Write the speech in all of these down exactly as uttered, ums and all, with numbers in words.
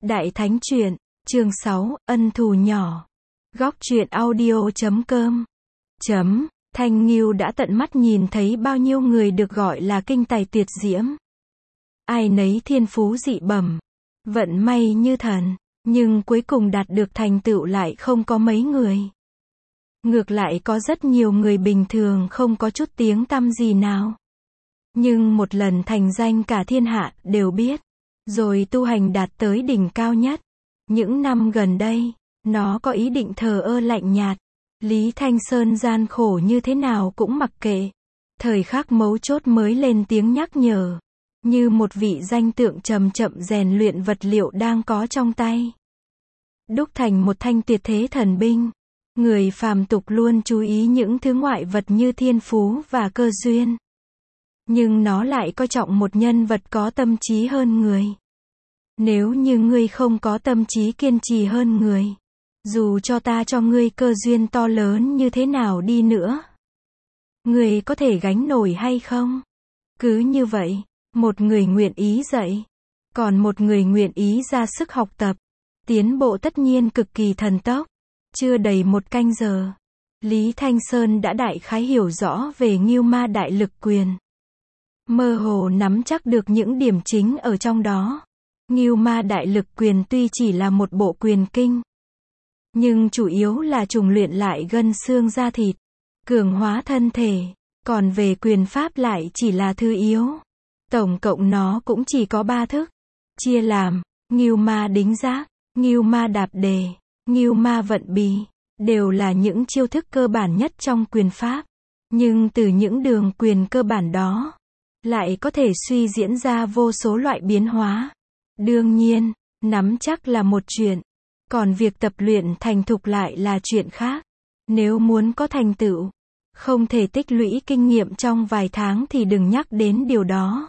Đại Thánh Truyện, chương sáu, ân thù nhỏ. Góc truyện audio chấm com. Chấm, Thanh Nghiêu đã tận mắt nhìn thấy bao nhiêu người được gọi là kinh tài tuyệt diễm. Ai nấy thiên phú dị bẩm, vận may như thần, nhưng cuối cùng đạt được thành tựu lại không có mấy người. Ngược lại có rất nhiều người bình thường không có chút tiếng tăm gì nào. Nhưng một lần thành danh cả thiên hạ đều biết, rồi tu hành đạt tới đỉnh cao nhất. Những năm gần đây, nó có ý định thờ ơ lạnh nhạt. Lý Thanh Sơn gian khổ như thế nào cũng mặc kệ. Thời khắc mấu chốt mới lên tiếng nhắc nhở. Như một vị danh tượng chậm chậm rèn luyện vật liệu đang có trong tay. Đúc thành một thanh tuyệt thế thần binh. Người phàm tục luôn chú ý những thứ ngoại vật như thiên phú và cơ duyên. Nhưng nó lại coi trọng một nhân vật có tâm trí hơn người. Nếu như ngươi không có tâm trí kiên trì hơn người, dù cho ta cho ngươi cơ duyên to lớn như thế nào đi nữa, ngươi có thể gánh nổi hay không? Cứ như vậy, một người nguyện ý dạy, còn một người nguyện ý ra sức học tập, tiến bộ tất nhiên cực kỳ thần tốc. Chưa đầy một canh giờ, Lý Thanh Sơn đã đại khái hiểu rõ về Ngưu Ma Đại Lực Quyền. Mơ hồ nắm chắc được những điểm chính ở trong đó. Ngưu Ma Đại Lực Quyền tuy chỉ là một bộ quyền kinh, nhưng chủ yếu là trùng luyện lại gân xương da thịt, cường hóa thân thể, còn về quyền pháp lại chỉ là thứ yếu. Tổng cộng nó cũng chỉ có ba thức, chia làm Ngưu Ma Đính Giác, Ngưu Ma Đạp Đề, Ngưu Ma Vận Bì, đều là những chiêu thức cơ bản nhất trong quyền pháp. Nhưng từ những đường quyền cơ bản đó, lại có thể suy diễn ra vô số loại biến hóa. Đương nhiên, nắm chắc là một chuyện, còn việc tập luyện thành thục lại là chuyện khác. Nếu muốn có thành tựu, không thể tích lũy kinh nghiệm trong vài tháng thì đừng nhắc đến điều đó.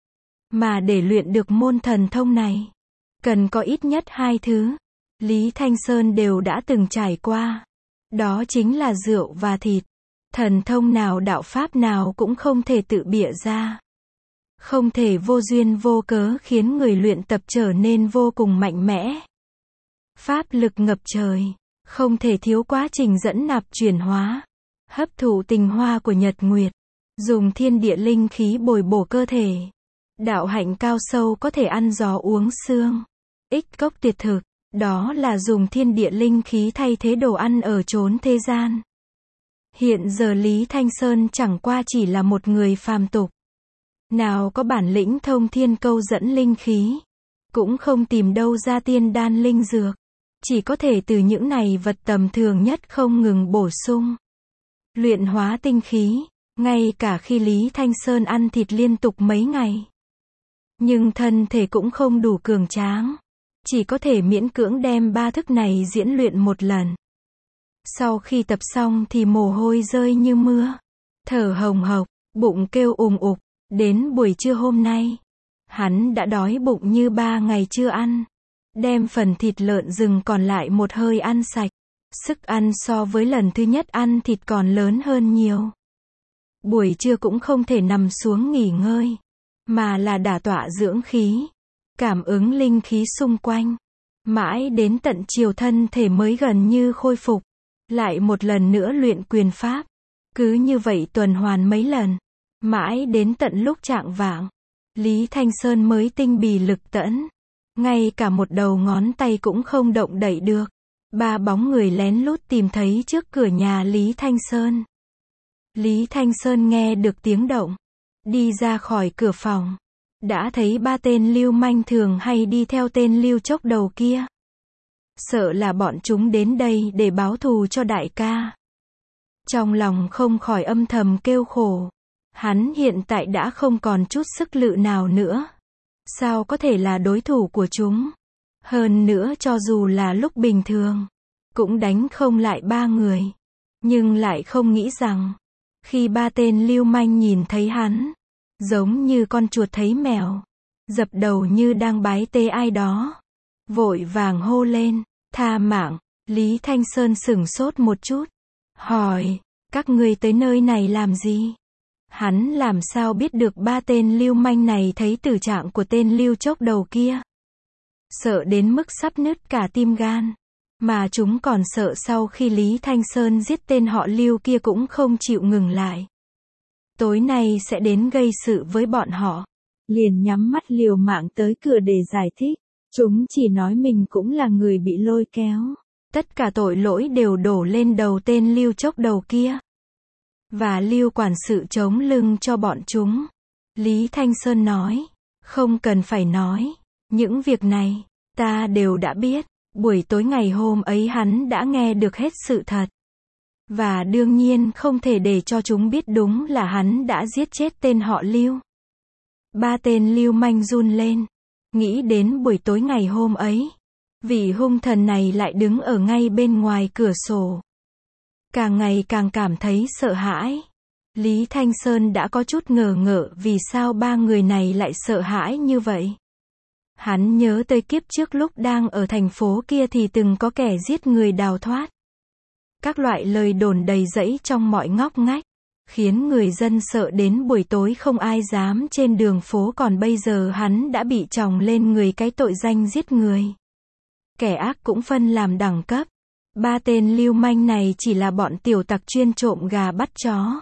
Mà để luyện được môn thần thông này, cần có ít nhất hai thứ. Lý Thanh Sơn đều đã từng trải qua. Đó chính là rượu và thịt. Thần thông nào đạo pháp nào cũng không thể tự bịa ra. Không thể vô duyên vô cớ khiến người luyện tập trở nên vô cùng mạnh mẽ. Pháp lực ngập trời, không thể thiếu quá trình dẫn nạp chuyển hóa, hấp thụ tinh hoa của nhật nguyệt, dùng thiên địa linh khí bồi bổ cơ thể. Đạo hạnh cao sâu có thể ăn gió uống sương, ích cốc tuyệt thực, đó là dùng thiên địa linh khí thay thế đồ ăn ở chốn thế gian. Hiện giờ Lý Thanh Sơn chẳng qua chỉ là một người phàm tục. Nào có bản lĩnh thông thiên câu dẫn linh khí, cũng không tìm đâu ra tiên đan linh dược, chỉ có thể từ những này vật tầm thường nhất không ngừng bổ sung, luyện hóa tinh khí, ngay cả khi Lý Thanh Sơn ăn thịt liên tục mấy ngày. Nhưng thân thể cũng không đủ cường tráng, chỉ có thể miễn cưỡng đem ba thức này diễn luyện một lần. Sau khi tập xong thì mồ hôi rơi như mưa, thở hồng hộc, bụng kêu ùng ục. Đến buổi trưa hôm nay, hắn đã đói bụng như ba ngày chưa ăn. Đem phần thịt lợn rừng còn lại một hơi ăn sạch. Sức ăn so với lần thứ nhất ăn thịt còn lớn hơn nhiều. Buổi trưa cũng không thể nằm xuống nghỉ ngơi, mà là đả tọa dưỡng khí, cảm ứng linh khí xung quanh. Mãi đến tận chiều thân thể mới gần như khôi phục. Lại một lần nữa luyện quyền pháp. Cứ như vậy tuần hoàn mấy lần. Mãi đến tận lúc chạng vạng, Lý Thanh Sơn mới tinh bì lực tẫn. Ngay cả một đầu ngón tay cũng không động đậy được. Ba bóng người lén lút tìm thấy trước cửa nhà Lý Thanh Sơn. Lý Thanh Sơn nghe được tiếng động, đi ra khỏi cửa phòng, đã thấy ba tên lưu manh thường hay đi theo tên lưu chốc đầu kia. Sợ là bọn chúng đến đây để báo thù cho đại ca. Trong lòng không khỏi âm thầm kêu khổ. Hắn hiện tại đã không còn chút sức lự nào nữa. Sao có thể là đối thủ của chúng? Hơn nữa cho dù là lúc bình thường, cũng đánh không lại ba người. Nhưng lại không nghĩ rằng, khi ba tên lưu manh nhìn thấy hắn, giống như con chuột thấy mèo, dập đầu như đang bái tế ai đó. Vội vàng hô lên, tha mạng. Lý Thanh Sơn sửng sốt một chút, hỏi, các ngươi tới nơi này làm gì? Hắn làm sao biết được ba tên lưu manh này thấy tử trạng của tên lưu chốc đầu kia? sợ đến mức sắp nứt cả tim gan. Mà chúng còn sợ sau khi Lý Thanh Sơn giết tên họ Lưu kia cũng không chịu ngừng lại. Tối nay sẽ đến gây sự với bọn họ. Liền nhắm mắt liều mạng tới cửa để giải thích. Chúng chỉ nói mình cũng là người bị lôi kéo. Tất cả tội lỗi đều đổ lên đầu tên Lưu chốc đầu kia. Và Lưu quản sự chống lưng cho bọn chúng. Lý Thanh Sơn nói, không cần phải nói. Những việc này, ta đều đã biết. Buổi tối ngày hôm ấy hắn đã nghe được hết sự thật. Và đương nhiên không thể để cho chúng biết đúng là hắn đã giết chết tên họ Lưu. Ba tên lưu manh run lên. Nghĩ đến buổi tối ngày hôm ấy. Vị hung thần này lại đứng ở ngay bên ngoài cửa sổ. Càng ngày càng cảm thấy sợ hãi. Lý Thanh Sơn đã có chút ngờ ngợ vì sao ba người này lại sợ hãi như vậy. Hắn nhớ tới kiếp trước lúc đang ở thành phố kia thì từng có kẻ giết người đào thoát. Các loại lời đồn đầy rẫy trong mọi ngóc ngách, khiến người dân sợ đến buổi tối không ai dám trên đường phố, còn bây giờ hắn đã bị chồng lên người cái tội danh giết người. Kẻ ác cũng phân làm đẳng cấp. Ba tên lưu manh này chỉ là bọn tiểu tặc chuyên trộm gà bắt chó.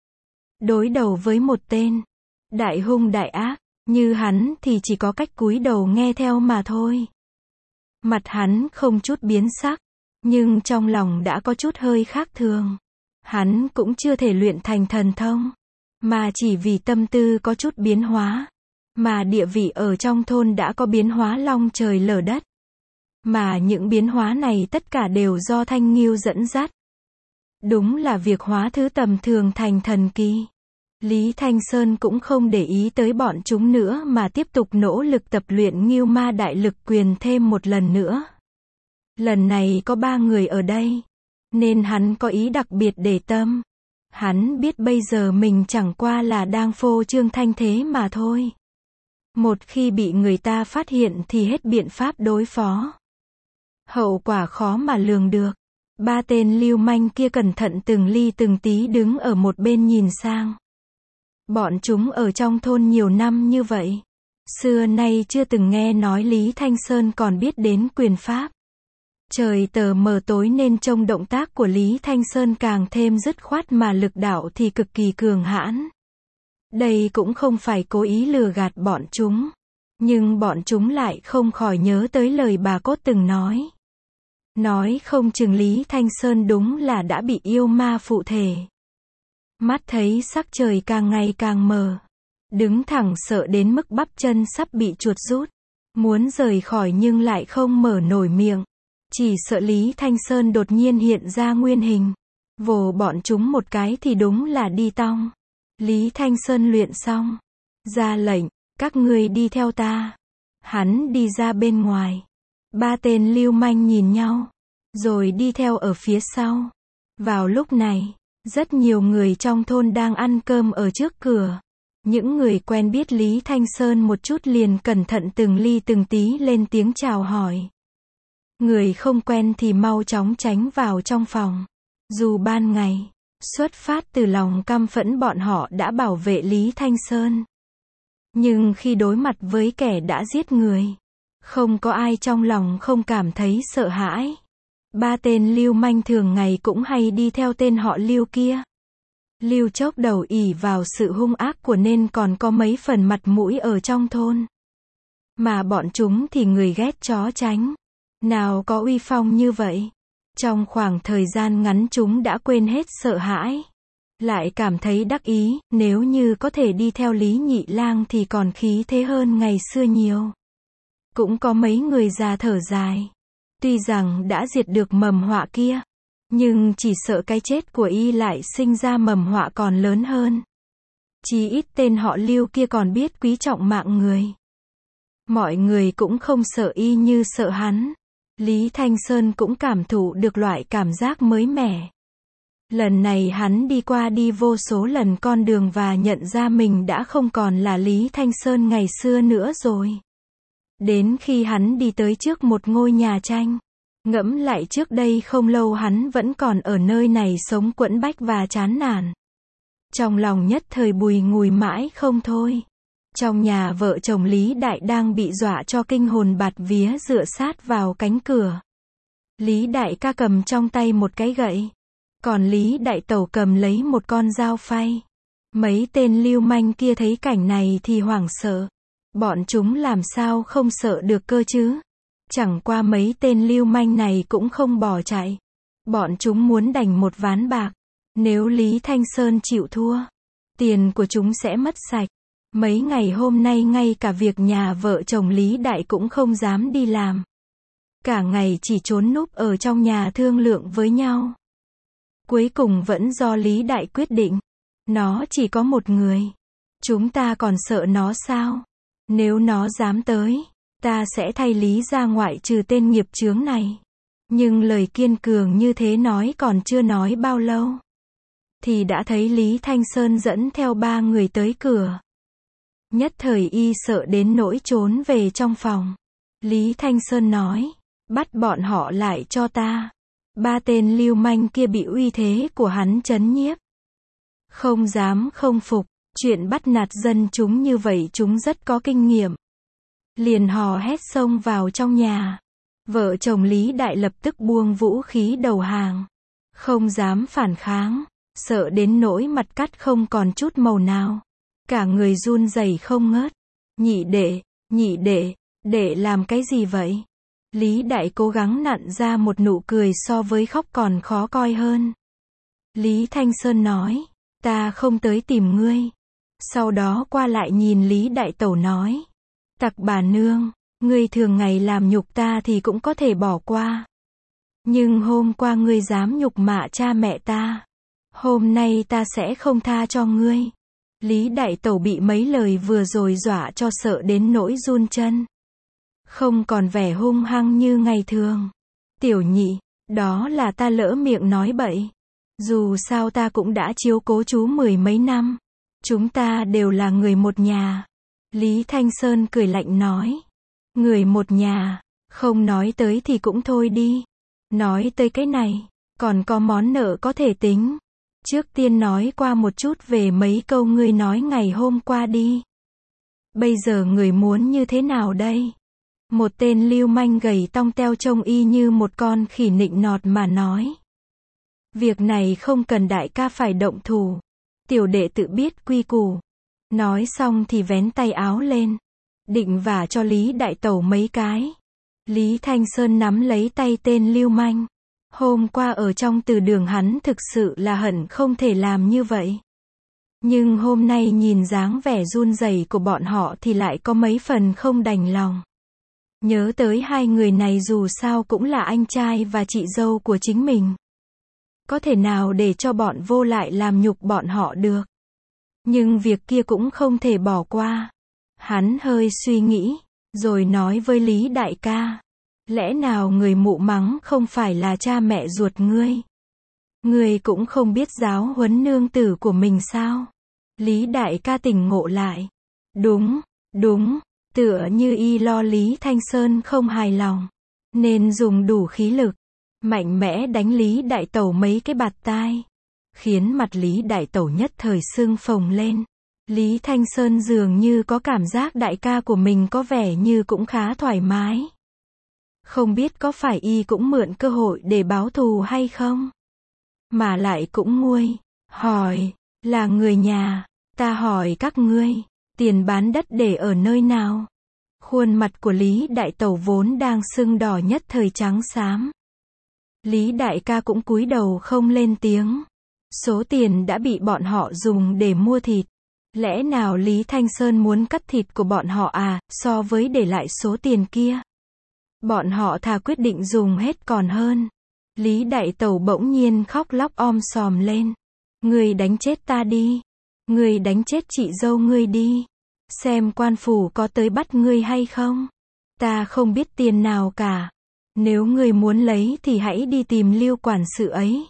Đối đầu với một tên đại hung đại ác như hắn thì chỉ có cách cúi đầu nghe theo mà thôi. Mặt hắn không chút biến sắc, nhưng trong lòng đã có chút hơi khác thường. Hắn cũng chưa thể luyện thành thần thông, mà chỉ vì tâm tư có chút biến hóa, mà địa vị ở trong thôn đã có biến hóa long trời lở đất. Mà những biến hóa này tất cả đều do Thanh Nghiêu dẫn dắt. Đúng là việc hóa thứ tầm thường thành thần kỳ. Lý Thanh Sơn cũng không để ý tới bọn chúng nữa mà tiếp tục nỗ lực tập luyện Nghiêu Ma Đại Lực Quyền thêm một lần nữa. Lần này có ba người ở đây, nên hắn có ý đặc biệt để tâm. Hắn biết bây giờ mình chẳng qua là đang phô trương thanh thế mà thôi. Một khi bị người ta phát hiện thì hết biện pháp đối phó. Hậu quả khó mà lường được. Ba tên lưu manh kia cẩn thận từng ly từng tí đứng ở một bên nhìn sang. Bọn chúng ở trong thôn nhiều năm như vậy, xưa nay chưa từng nghe nói Lý Thanh Sơn còn biết đến quyền pháp. Trời tờ mờ tối nên trông động tác của Lý Thanh Sơn càng thêm dứt khoát mà lực đạo thì cực kỳ cường hãn. Đây cũng không phải cố ý lừa gạt bọn chúng, nhưng bọn chúng lại không khỏi nhớ tới lời bà Cốt từng nói. Nói không chừng Lý Thanh Sơn đúng là đã bị yêu ma phụ thể. Mắt thấy sắc trời càng ngày càng mờ, đứng thẳng sợ đến mức bắp chân sắp bị chuột rút, muốn rời khỏi nhưng lại không mở nổi miệng. Chỉ sợ Lý Thanh Sơn đột nhiên hiện ra nguyên hình, vồ bọn chúng một cái thì đúng là đi tong. Lý Thanh Sơn luyện xong, ra lệnh, các ngươi đi theo ta. Hắn đi ra bên ngoài. Ba tên lưu manh nhìn nhau, rồi đi theo ở phía sau. Vào lúc này, rất nhiều người trong thôn đang ăn cơm ở trước cửa. Những người quen biết Lý Thanh Sơn một chút liền cẩn thận từng ly từng tí lên tiếng chào hỏi. Người không quen thì mau chóng tránh vào trong phòng. Dù ban ngày, xuất phát từ lòng căm phẫn bọn họ đã bảo vệ Lý Thanh Sơn. Nhưng khi đối mặt với kẻ đã giết người, không có ai trong lòng không cảm thấy sợ hãi. Ba tên lưu manh thường ngày cũng hay đi theo tên họ Lưu kia. Lưu chốc đầu ỷ vào sự hung ác của nên còn có mấy phần mặt mũi ở trong thôn. Mà bọn chúng thì người ghét chó tránh. Nào có uy phong như vậy. Trong khoảng thời gian ngắn chúng đã quên hết sợ hãi. Lại cảm thấy đắc ý, nếu như có thể đi theo Lý Nhị Lang thì còn khí thế hơn ngày xưa nhiều. Cũng có mấy người già thở dài. Tuy rằng đã diệt được mầm họa kia, nhưng chỉ sợ cái chết của y lại sinh ra mầm họa còn lớn hơn. Chí ít tên họ Lưu kia còn biết quý trọng mạng người. Mọi người cũng không sợ y như sợ hắn. Lý Thanh Sơn cũng cảm thụ được loại cảm giác mới mẻ. Lần này hắn đi qua đi vô số lần con đường và nhận ra mình đã không còn là Lý Thanh Sơn ngày xưa nữa rồi. Đến khi hắn đi tới trước một ngôi nhà tranh, ngẫm lại trước đây không lâu hắn vẫn còn ở nơi này sống quẫn bách và chán nản. Trong lòng nhất thời bùi ngùi mãi không thôi. Trong nhà vợ chồng Lý Đại đang bị dọa cho kinh hồn bạt vía dựa sát vào cánh cửa. Lý Đại ca cầm trong tay một cái gậy. Còn Lý Đại Tẩu cầm lấy một con dao phay. Mấy tên lưu manh kia thấy cảnh này thì hoảng sợ. Bọn chúng làm sao không sợ được cơ chứ? Chẳng qua mấy tên lưu manh này cũng không bỏ chạy. Bọn chúng muốn đành một ván bạc. Nếu Lý Thanh Sơn chịu thua, tiền của chúng sẽ mất sạch. Mấy ngày hôm nay ngay cả việc nhà vợ chồng Lý Đại cũng không dám đi làm. Cả ngày chỉ trốn núp ở trong nhà thương lượng với nhau. Cuối cùng vẫn do Lý Đại quyết định. Nó chỉ có một người. Chúng ta còn sợ nó sao? Nếu nó dám tới, ta sẽ thay Lý ra ngoại trừ tên nghiệp chướng này. Nhưng lời kiên cường như thế nói còn chưa nói bao lâu, thì đã thấy Lý Thanh Sơn dẫn theo ba người tới cửa. Nhất thời y sợ đến nỗi trốn về trong phòng. Lý Thanh Sơn nói, bắt bọn họ lại cho ta. Ba tên lưu manh kia bị uy thế của hắn trấn nhiếp. Không dám không phục, chuyện bắt nạt dân chúng như vậy chúng rất có kinh nghiệm. Liền hò hét xông vào trong nhà. Vợ chồng Lý Đại lập tức buông vũ khí đầu hàng. Không dám phản kháng, sợ đến nỗi mặt cắt không còn chút màu nào. Cả người run rẩy không ngớt. Nhị đệ, nhị đệ, đệ làm cái gì vậy? Lý Đại cố gắng nặn ra một nụ cười so với khóc còn khó coi hơn. Lý Thanh Sơn nói, ta không tới tìm ngươi. Sau đó qua lại nhìn Lý Đại Tẩu nói, tặc bà nương, ngươi thường ngày làm nhục ta thì cũng có thể bỏ qua. Nhưng hôm qua ngươi dám nhục mạ cha mẹ ta. Hôm nay ta sẽ không tha cho ngươi. Lý Đại Tẩu bị mấy lời vừa rồi dọa cho sợ đến nỗi run chân. Không còn vẻ hung hăng như ngày thường. Tiểu nhị, đó là ta lỡ miệng nói bậy. Dù sao ta cũng đã chiếu cố chú mười mấy năm. Chúng ta đều là người một nhà. Lý Thanh Sơn cười lạnh nói. Người một nhà, không nói tới thì cũng thôi đi. Nói tới cái này, còn có món nợ có thể tính. Trước tiên nói qua một chút về mấy câu ngươi nói ngày hôm qua đi. Bây giờ người muốn như thế nào đây? Một tên lưu manh gầy tong teo trông y như một con khỉ nịnh nọt mà nói. Việc này không cần đại ca phải động thủ. Tiểu đệ tự biết quy củ. Nói xong thì vén tay áo lên. Định vả cho Lý Đại Tẩu mấy cái. Lý Thanh Sơn nắm lấy tay tên lưu manh. Hôm qua ở trong từ đường hắn thực sự là hận không thể làm như vậy. Nhưng hôm nay nhìn dáng vẻ run rẩy của bọn họ thì lại có mấy phần không đành lòng. Nhớ tới hai người này dù sao cũng là anh trai và chị dâu của chính mình. Có thể nào để cho bọn vô lại làm nhục bọn họ được. Nhưng việc kia cũng không thể bỏ qua. Hắn hơi suy nghĩ, rồi nói với Lý Đại ca. Lẽ nào người mụ mắng không phải là cha mẹ ruột ngươi? Ngươi cũng không biết giáo huấn nương tử của mình sao? Lý Đại ca tỉnh ngộ lại. Đúng, đúng, tựa như y lo Lý Thanh Sơn không hài lòng. Nên dùng đủ khí lực, mạnh mẽ đánh Lý Đại Tẩu mấy cái bạt tai. Khiến mặt Lý Đại Tẩu nhất thời sưng phồng lên. Lý Thanh Sơn dường như có cảm giác đại ca của mình có vẻ như cũng khá thoải mái. Không biết có phải y cũng mượn cơ hội để báo thù hay không? Mà lại cũng nguôi. Hỏi, là người nhà, ta hỏi các ngươi, tiền bán đất để ở nơi nào? Khuôn mặt của Lý Đại Tẩu vốn đang sưng đỏ nhất thời trắng xám. Lý Đại ca cũng cúi đầu không lên tiếng. Số tiền đã bị bọn họ dùng để mua thịt. Lẽ nào Lý Thanh Sơn muốn cắt thịt của bọn họ à, so với để lại số tiền kia? Bọn họ thà quyết định dùng hết còn hơn. Lý Đại Tẩu bỗng nhiên khóc lóc om sòm lên. Ngươi đánh chết ta đi. Ngươi đánh chết chị dâu ngươi đi. Xem quan phủ có tới bắt ngươi hay không. Ta không biết tiền nào cả. Nếu ngươi muốn lấy thì hãy đi tìm Lưu quản sự ấy.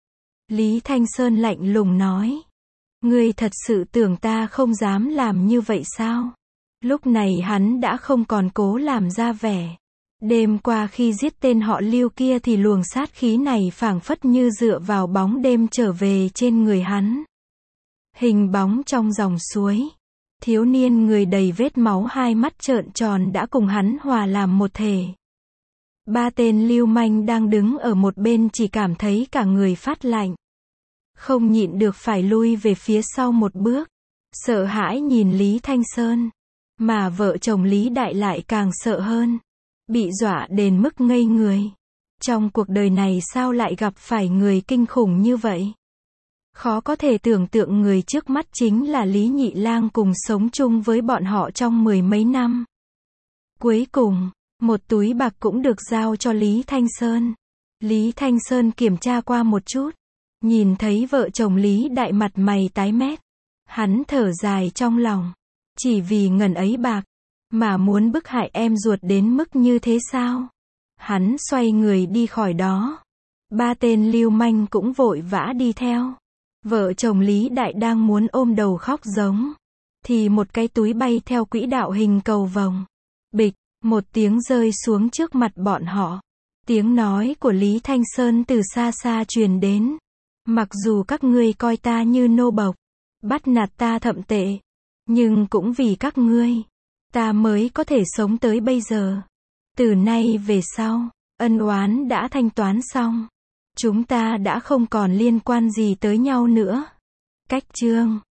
Lý Thanh Sơn lạnh lùng nói. Ngươi thật sự tưởng ta không dám làm như vậy sao? Lúc này hắn đã không còn cố làm ra vẻ. Đêm qua khi giết tên họ Lưu kia thì luồng sát khí này phảng phất như dựa vào bóng đêm trở về trên người hắn. Hình bóng trong dòng suối. Thiếu niên người đầy vết máu hai mắt trợn tròn đã cùng hắn hòa làm một thể. Ba tên lưu manh đang đứng ở một bên chỉ cảm thấy cả người phát lạnh. Không nhịn được phải lui về phía sau một bước. Sợ hãi nhìn Lý Thanh Sơn. Mà vợ chồng Lý Đại lại càng sợ hơn. Bị dọa đến mức ngây người. Trong cuộc đời này sao lại gặp phải người kinh khủng như vậy? Khó có thể tưởng tượng người trước mắt chính là Lý Nhị Lang cùng sống chung với bọn họ trong mười mấy năm. Cuối cùng, một túi bạc cũng được giao cho Lý Thanh Sơn. Lý Thanh Sơn kiểm tra qua một chút. Nhìn thấy vợ chồng Lý Đại mặt mày tái mét. Hắn thở dài trong lòng. Chỉ vì ngần ấy bạc, mà muốn bức hại em ruột đến mức như thế sao? Hắn xoay người đi khỏi đó. Ba tên lưu manh cũng vội vã đi theo. Vợ chồng Lý Đại đang muốn ôm đầu khóc giống. Thì một cái túi bay theo quỹ đạo hình cầu vồng. Bịch, một tiếng rơi xuống trước mặt bọn họ. Tiếng nói của Lý Thanh Sơn từ xa xa truyền đến. Mặc dù các ngươi coi ta như nô bộc, bắt nạt ta thậm tệ, nhưng cũng vì các ngươi, ta mới có thể sống tới bây giờ. Từ nay về sau, ân oán đã thanh toán xong. Chúng ta đã không còn liên quan gì tới nhau nữa. Cách chương